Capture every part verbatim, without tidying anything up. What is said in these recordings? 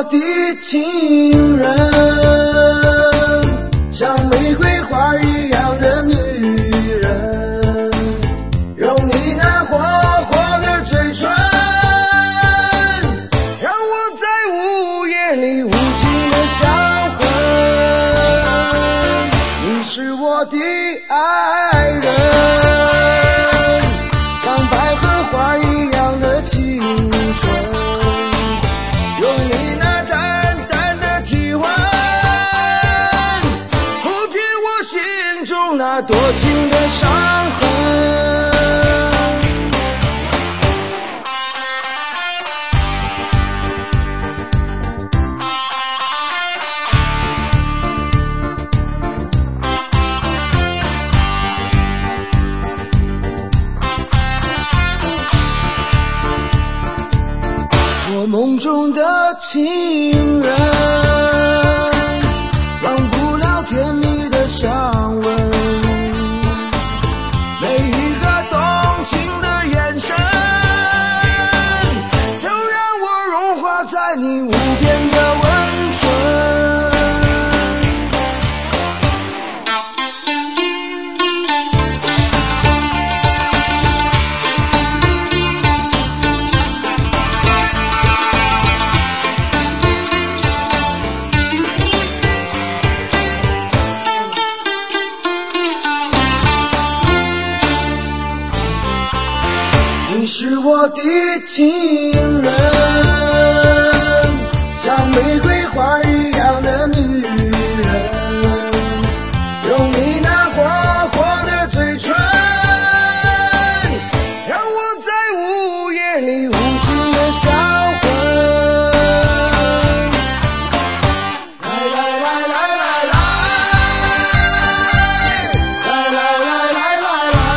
的情人，像玫瑰花一样的女人，用你那火火的嘴唇，让我在午夜里无尽的销魂。你是我的爱人，像百合花一样的青春，用你那淡淡的体温，抚平我心中那多情的伤痕。我梦中的情人，忘不了甜蜜的香吻，每一个动情的眼神，都让我融化在你无边的温存。你是我的情人，像玫瑰花一样的女人，用你那火火的嘴唇，让我在午夜里无尽的销魂。来来来来来来，来来来来来来。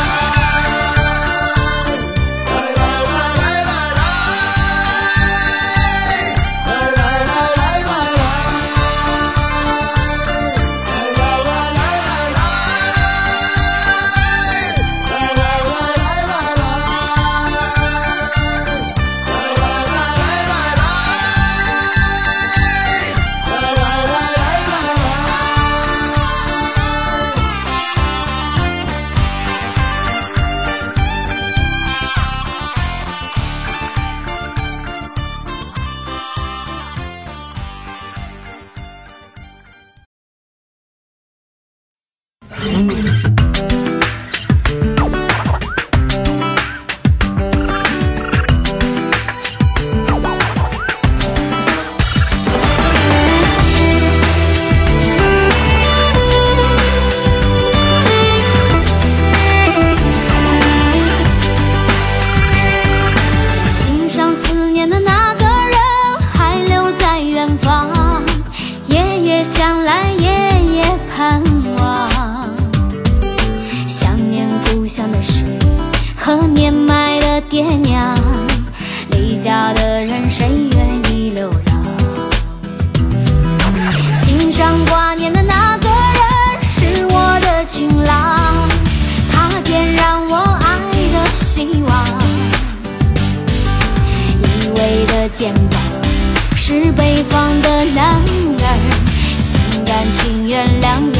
心上思念的那个人还留在远方，夜夜想来夜夜盼望，想念故乡的水和年迈的爹娘，离家的人谁愿意流浪？心上挂念的那个人是我的情郎，他点燃我爱的希望，依偎的肩膀是北方的男儿，心甘情愿两